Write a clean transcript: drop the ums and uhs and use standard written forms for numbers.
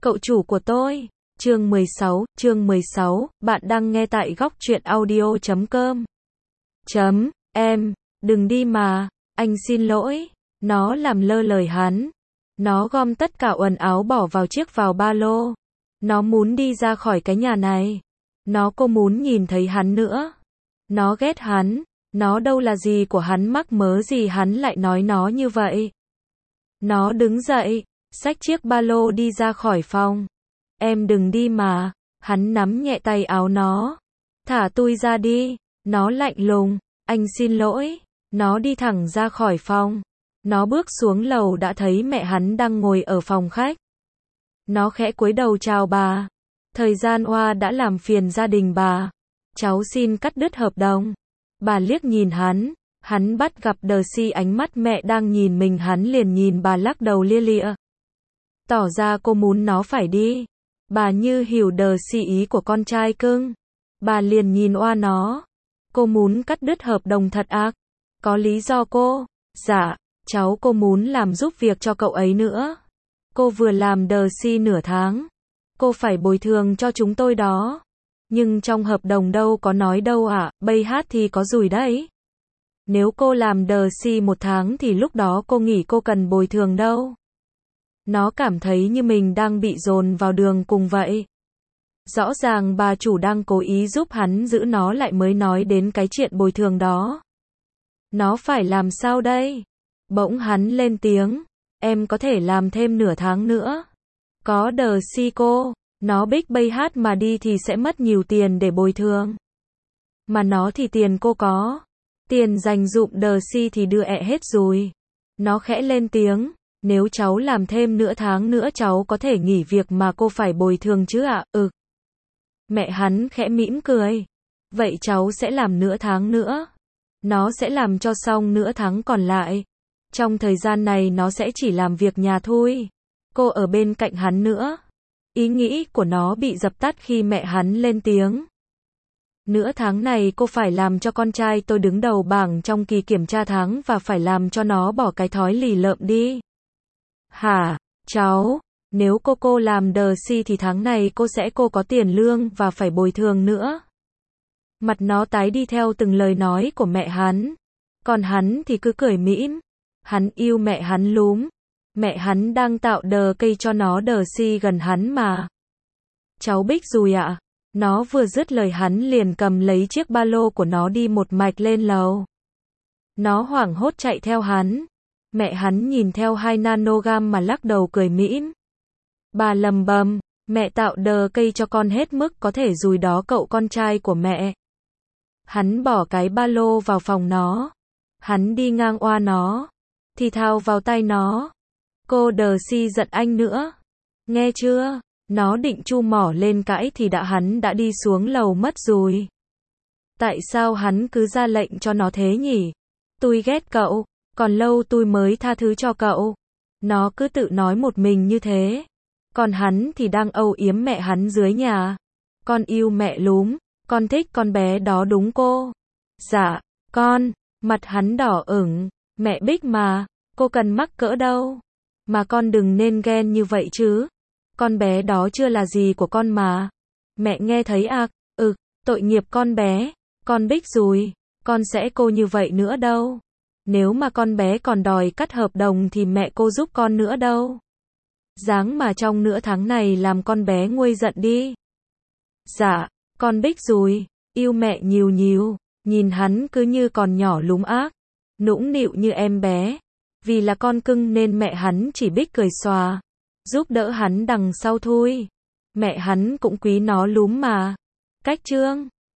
Cậu chủ của tôi. Chương 16, bạn đang nghe tại góc truyện audio.com. Em, đừng đi mà, anh xin lỗi. Nó làm lơ lời hắn. Nó gom tất cả quần áo bỏ vào chiếc vào ba lô. Nó muốn đi ra khỏi cái nhà này. Cô muốn nhìn thấy hắn nữa. Nó ghét hắn. Nó đâu là gì của hắn, mắc mớ gì hắn lại nói nó như vậy. Nó đứng dậy, xách chiếc ba lô đi ra khỏi phòng. Em đừng đi mà. Hắn nắm nhẹ tay áo nó. Thả tôi ra đi. Nó lạnh lùng. Anh xin lỗi. Nó đi thẳng ra khỏi phòng. Nó bước xuống lầu đã thấy mẹ hắn đang ngồi ở phòng khách. Nó khẽ cúi đầu chào bà. Thời gian qua đã làm phiền gia đình bà. Cháu xin cắt đứt hợp đồng. Bà liếc nhìn hắn. Hắn bắt gặp Darcy, ánh mắt mẹ đang nhìn mình, hắn liền nhìn bà lắc đầu lia lịa. Tỏ ra cô muốn nó phải đi. Bà như hiểu Darcy ý của con trai cưng. Bà liền nhìn oa nó. Cô muốn cắt đứt hợp đồng thật ác. Có lý do cô? Dạ, cô muốn làm giúp việc cho cậu ấy nữa. Cô vừa làm Darcy nửa tháng. Cô phải bồi thường cho chúng tôi đó. Nhưng trong hợp đồng đâu có nói đâu ạ, bây hát thì có rủi đấy. Nếu cô làm Darcy 1 tháng thì lúc đó cô nghĩ cô cần bồi thường đâu. Nó cảm thấy như mình đang bị dồn vào đường cùng vậy. Rõ ràng bà chủ đang cố ý giúp hắn giữ nó lại mới nói đến cái chuyện bồi thường đó. Nó phải làm sao đây? Bỗng hắn lên tiếng. Em có thể làm thêm nửa tháng nữa. Có Darcy cô. Nó bích bây hát mà đi thì sẽ mất nhiều tiền để bồi thường. Mà nó thì tiền cô có. Tiền dành dụm Darcy thì đưa hết rồi. Nó khẽ lên tiếng. Nếu cháu làm thêm nửa tháng nữa cháu có thể nghỉ việc mà cô phải bồi thường chứ ạ? Mẹ hắn khẽ mỉm cười. Vậy cháu sẽ làm nửa tháng nữa. Nó sẽ làm cho xong nửa tháng còn lại. Trong thời gian này nó sẽ chỉ làm việc nhà thôi. Cô ở bên cạnh hắn nữa. Ý nghĩ của nó bị dập tắt khi mẹ hắn lên tiếng. Nửa tháng này cô phải làm cho con trai tôi đứng đầu bảng trong kỳ kiểm tra tháng và phải làm cho nó bỏ cái thói lì lợm đi. Hả, cháu? Nếu cô làm Darcy thì tháng này cô có tiền lương và phải bồi thường nữa. Mặt nó tái đi theo từng lời nói của mẹ hắn. Còn hắn thì cứ cười mỉm. Hắn yêu mẹ hắn lúm. Mẹ hắn đang tạo cây cho nó Darcy gần hắn mà. Cháu Bích rồi ạ. Nó vừa dứt lời hắn liền cầm lấy chiếc ba lô của nó đi một mạch lên lầu. Nó hoảng hốt chạy theo hắn. Mẹ hắn nhìn theo 2 nanogram mà lắc đầu cười mỉm. Bà lầm bầm, mẹ tạo cây cho con hết mức có thể rồi đó cậu con trai của mẹ. Hắn bỏ cái ba lô vào phòng nó. Hắn đi ngang qua nó. Thì thào vào tay nó. Cô Darcy giận anh nữa. Nghe chưa? Nó định chu mỏ lên cãi thì hắn đã đi xuống lầu mất rồi. Tại sao hắn cứ ra lệnh cho nó thế nhỉ? Tôi ghét cậu. Còn lâu tôi mới tha thứ cho cậu. Nó cứ tự nói một mình như thế. Còn hắn thì đang âu yếm mẹ hắn dưới nhà. Con yêu mẹ lúm. Con thích con bé đó đúng cô? Dạ, con. Mặt hắn đỏ ửng. Mẹ Bích mà. Cô cần mắc cỡ đâu. Mà con đừng nên ghen như vậy chứ. Con bé đó chưa là gì của con mà. Mẹ nghe thấy ạc. Tội nghiệp con bé. Con Bích rồi. Con sẽ cô như vậy nữa đâu. Nếu mà con bé còn đòi cắt hợp đồng thì mẹ cô giúp con nữa đâu. Ráng mà trong nửa tháng này làm con bé nguôi giận đi. Dạ, con Bích rồi. Yêu mẹ nhiều nhiều. Nhìn hắn cứ như còn nhỏ lúm ác. Nũng nịu như em bé. Vì là con cưng nên mẹ hắn chỉ biết cười xòa. Giúp đỡ hắn đằng sau thôi. Mẹ hắn cũng quý nó lúm mà. Cách chương